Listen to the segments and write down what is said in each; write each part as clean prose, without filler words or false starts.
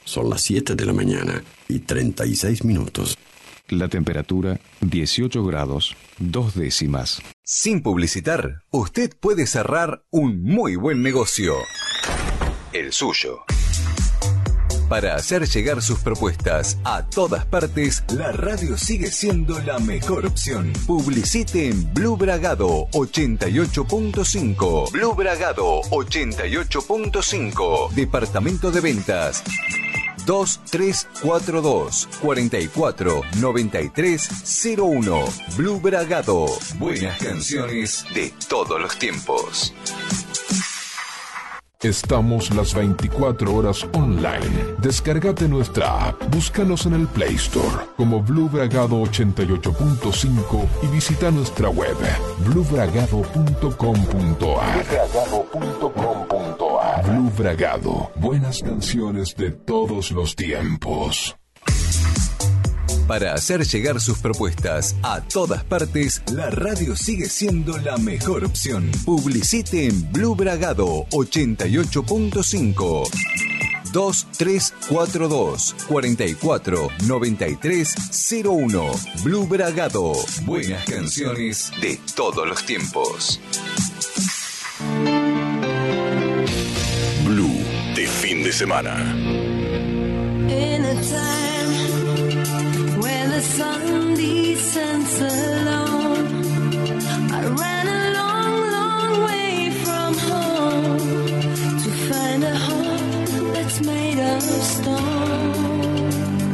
Son las 7 de la mañana y 36 minutos. La temperatura 18 grados, 2 décimas. Sin publicitar, usted puede cerrar un muy buen negocio. El suyo. Para hacer llegar sus propuestas a todas partes, la radio sigue siendo la mejor opción. Publicite en Blue Bragado 88.5. Blue Bragado 88.5. Departamento de Ventas 2342 44 93 01. Blue Bragado. Buenas canciones de todos los tiempos. Estamos las 24 horas online. Descárgate nuestra app, búscanos en el Play Store como Blue Bragado 88.5 y visita nuestra web bluebragado.com.ar. Blue Bragado, buenas canciones de todos los tiempos. Para hacer llegar sus propuestas a todas partes, la radio sigue siendo la mejor opción. Publicite en Blue Bragado 88.5. 2342 44 93 01. Blue Bragado. Buenas canciones de todos los tiempos. Blue de fin de semana. The sun descends alone. I ran a long, long way from home to find a heart that's made of stone.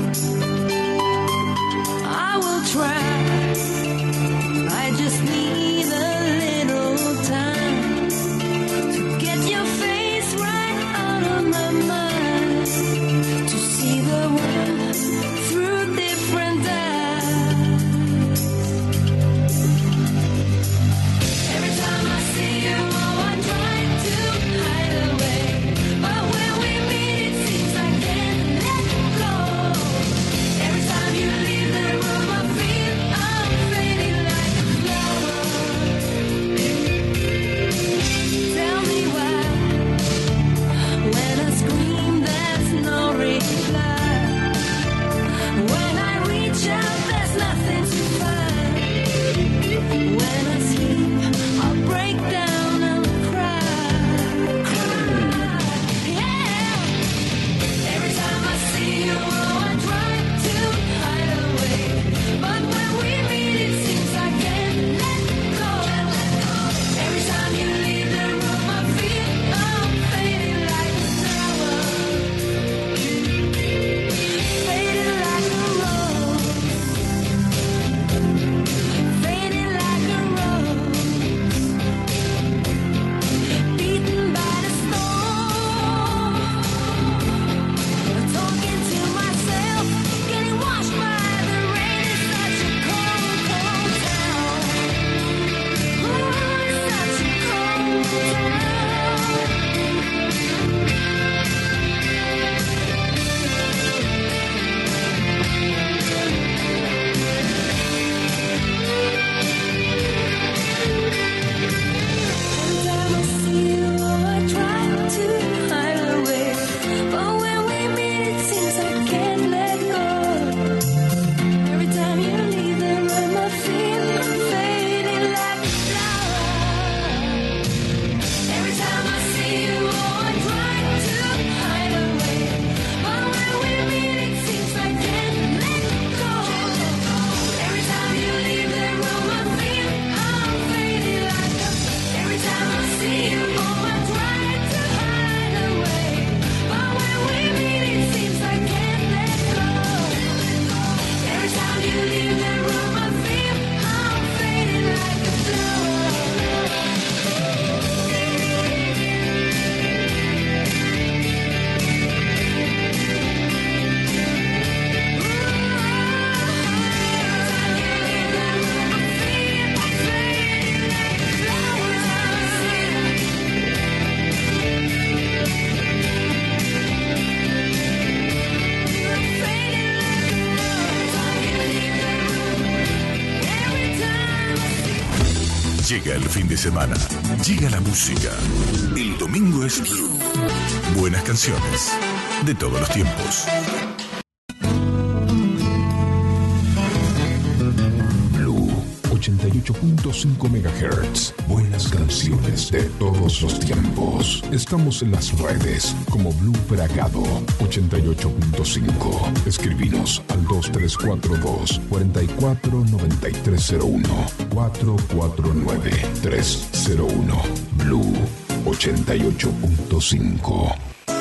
I will try. I just need a little time to get your face right out of my mind, to see the world through different eyes. Llega el fin de semana, llega la música. El domingo es Blue. Buenas canciones de todos los tiempos. Blue 88.5 MHz. Buenas canciones de todos los tiempos. Estamos en las redes como Blue Bragado 88.5. Escribinos al 2342 449301 449301. Blue 88.5.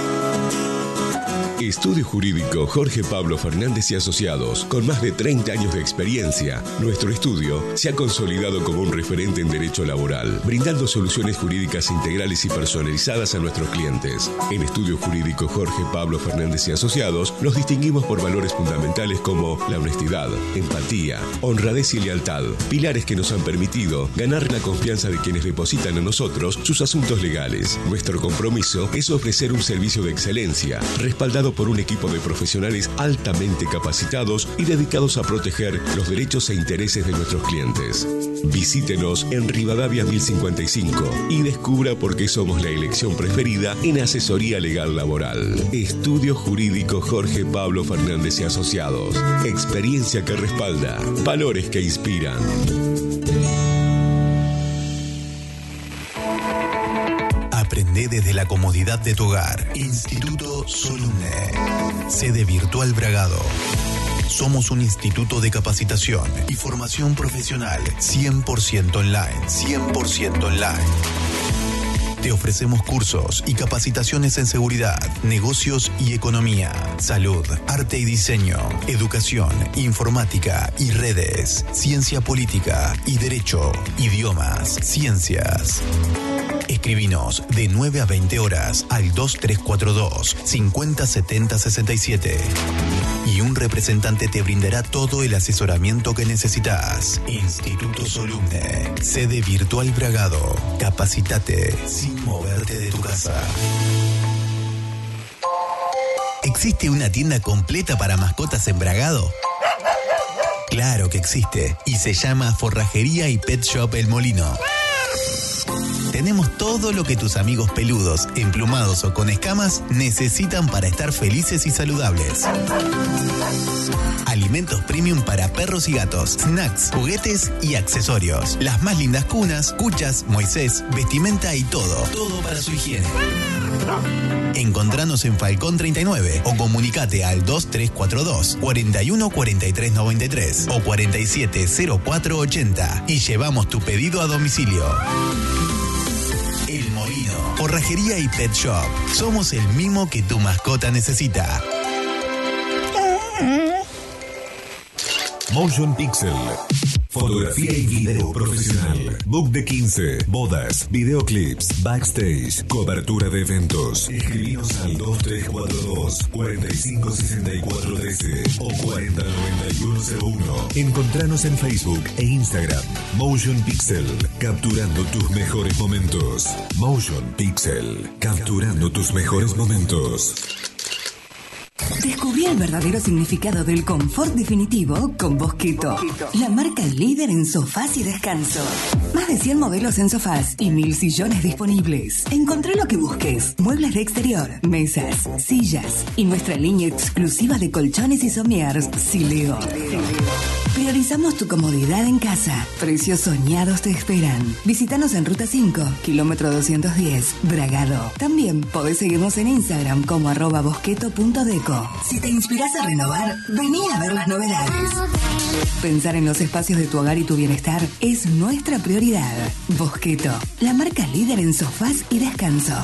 Estudio Jurídico Jorge Pablo Fernández y Asociados. Con más de 30 años de experiencia, nuestro estudio se ha consolidado como un referente en derecho laboral, brindando soluciones jurídicas integrales y personalizadas a nuestros clientes. En Estudio Jurídico Jorge Pablo Fernández y Asociados nos distinguimos por valores fundamentales como la honestidad, empatía, honradez y lealtad, pilares que nos han permitido ganar la confianza de quienes depositan en nosotros sus asuntos legales. Nuestro compromiso es ofrecer un servicio de excelencia, respaldado por un equipo de profesionales altamente capacitados y dedicados a proteger los derechos e intereses de nuestros clientes. Visítenos en Rivadavia 1055 y descubra por qué somos la elección preferida en asesoría legal laboral. Estudio Jurídico Jorge Pablo Fernández y Asociados. Experiencia que respalda, valores que inspiran. Aprende desde la comodidad de tu hogar. Instituto Solumne. Sede virtual Bragado. Somos un instituto de capacitación y formación profesional 100% online. 100% online. Te ofrecemos cursos y capacitaciones en seguridad, negocios y economía, salud, arte y diseño, educación, informática y redes, ciencia política y derecho, idiomas, ciencias. Escribinos de 9 a 20 horas al 2342 50 70 67 y un representante te brindará todo el asesoramiento que necesitas. Instituto Solumne, sede virtual Bragado. Capacítate sin moverte de tu casa. ¿Existe una tienda completa para mascotas en Bragado? Claro que existe, y se llama Forrajería y Pet Shop El Molino. Tenemos todo lo que tus amigos peludos, emplumados o con escamas necesitan para estar felices y saludables. Alimentos premium para perros y gatos, snacks, juguetes y accesorios. Las más lindas cunas, cuchas, Moisés, vestimenta y todo. Todo para su higiene. Encontranos en Falcón 39 o comunicate al 2342 41 43 93 o 47 04 80 y llevamos tu pedido a domicilio. El Molino, Forrajería y Pet Shop. Somos el mimo que tu mascota necesita. Motion Pixel. Fotografía y video profesional. Book de 15. Bodas, videoclips, backstage, cobertura de eventos. Escribinos al 2342 456413 o 409101. Encontranos en Facebook e Instagram. Motion Pixel. Capturando tus mejores momentos. Motion Pixel. Capturando tus mejores momentos. Descubrí el verdadero significado del confort definitivo con Bosqueto, la marca líder en sofás y descanso. Más de 100 modelos en sofás y 1000 sillones disponibles. Encontrá lo que busques: muebles de exterior, mesas, sillas y nuestra línea exclusiva de colchones y somiers Sileo. Priorizamos tu comodidad en casa. Precios soñados te esperan. Visítanos en Ruta 5, kilómetro 210, Bragado. También podés seguirnos en Instagram como @bosqueto.deco. Si te inspirás a renovar, vení a ver las novedades. Pensar en los espacios de tu hogar y tu bienestar es nuestra prioridad. Bosqueto, la marca líder en sofás y descanso.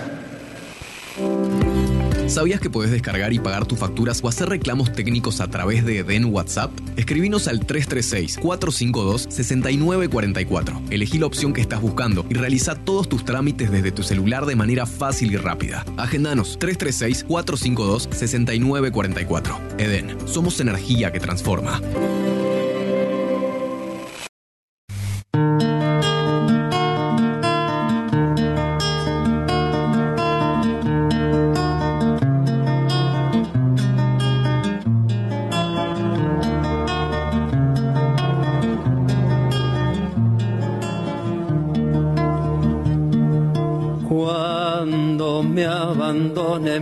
¿Sabías que podés descargar y pagar tus facturas o hacer reclamos técnicos a través de Eden WhatsApp? Escribinos al 336-452-6944. Elegí la opción que estás buscando y realiza todos tus trámites desde tu celular de manera fácil y rápida. Agendanos 336-452-6944. Eden, somos energía que transforma.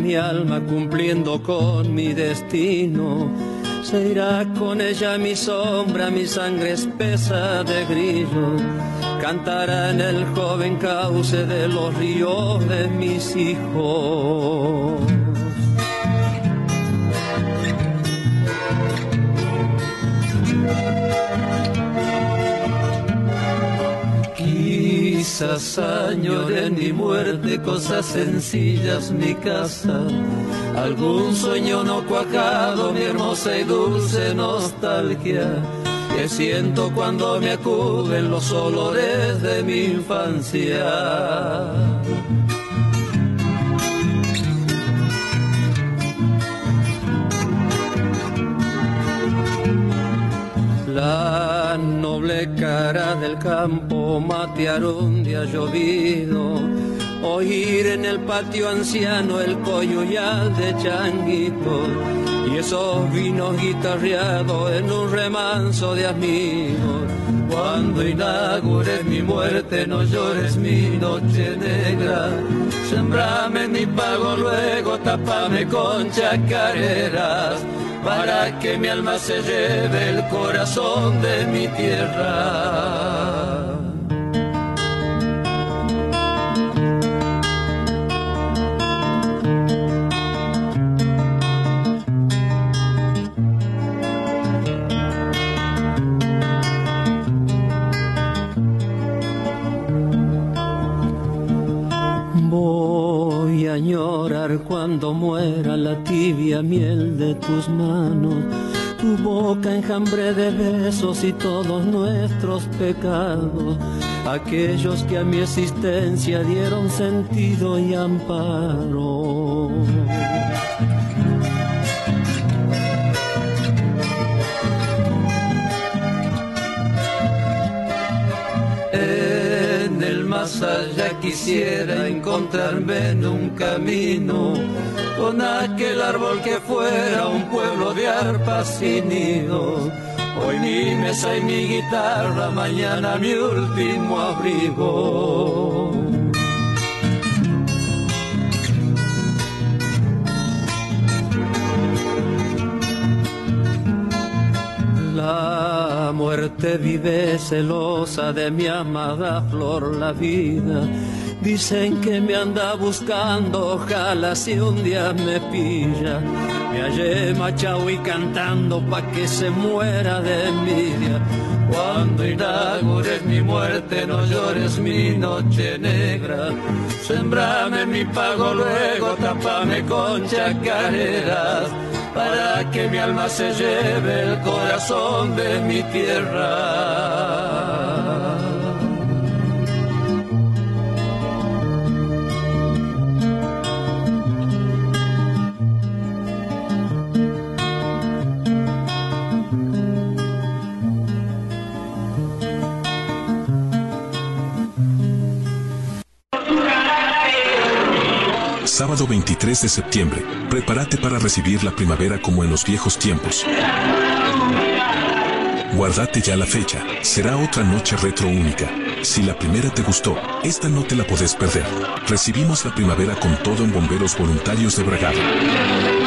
mi alma cumpliendo con mi destino. Se irá con ella mi sombra, mi sangre espesa de grillo. Cantará en el joven cauce de los ríos de mis hijos. Quizás añore mi muerte, cosas sencillas, mi casa, algún sueño no cuajado, mi hermosa y dulce nostalgia, que siento cuando me acuden los olores de mi infancia. La noble cara del campo matear un día llovido, oír en el patio anciano el coyuyal de changuitos y esos vinos guitarreados en un remanso de amigos. Cuando inaugures mi muerte no llores mi noche negra, sembrame mi pago luego, tapame con chacareras, para que mi alma se lleve el corazón de mi tierra. Voy a llorar cuando muera la tibia miel de tus manos, tu boca enjambre de besos y todos nuestros pecados, aquellos que a mi existencia dieron sentido y amparo. En el más allá quisiera encontrarme en un camino con aquel árbol que fuera un pueblo de arpas y nidos. Hoy mi mesa y mi guitarra, mañana mi último abrigo. La muerte vive celosa de mi amada flor la vida. Dicen que me anda buscando, ojalá si un día me pilla. Me hallé machao y cantando pa' que se muera de envidia. Cuando inaugures mi muerte no llores mi noche negra. Sembrame mi pago luego, tapame con chacareras, para que mi alma se lleve el corazón de mi tierra. Sábado 23 de septiembre. Prepárate para recibir la primavera como en los viejos tiempos. Guardate ya la fecha. Será otra noche retro única. Si la primera te gustó, esta no te la podés perder. Recibimos la primavera con todo en Bomberos Voluntarios de Bragado.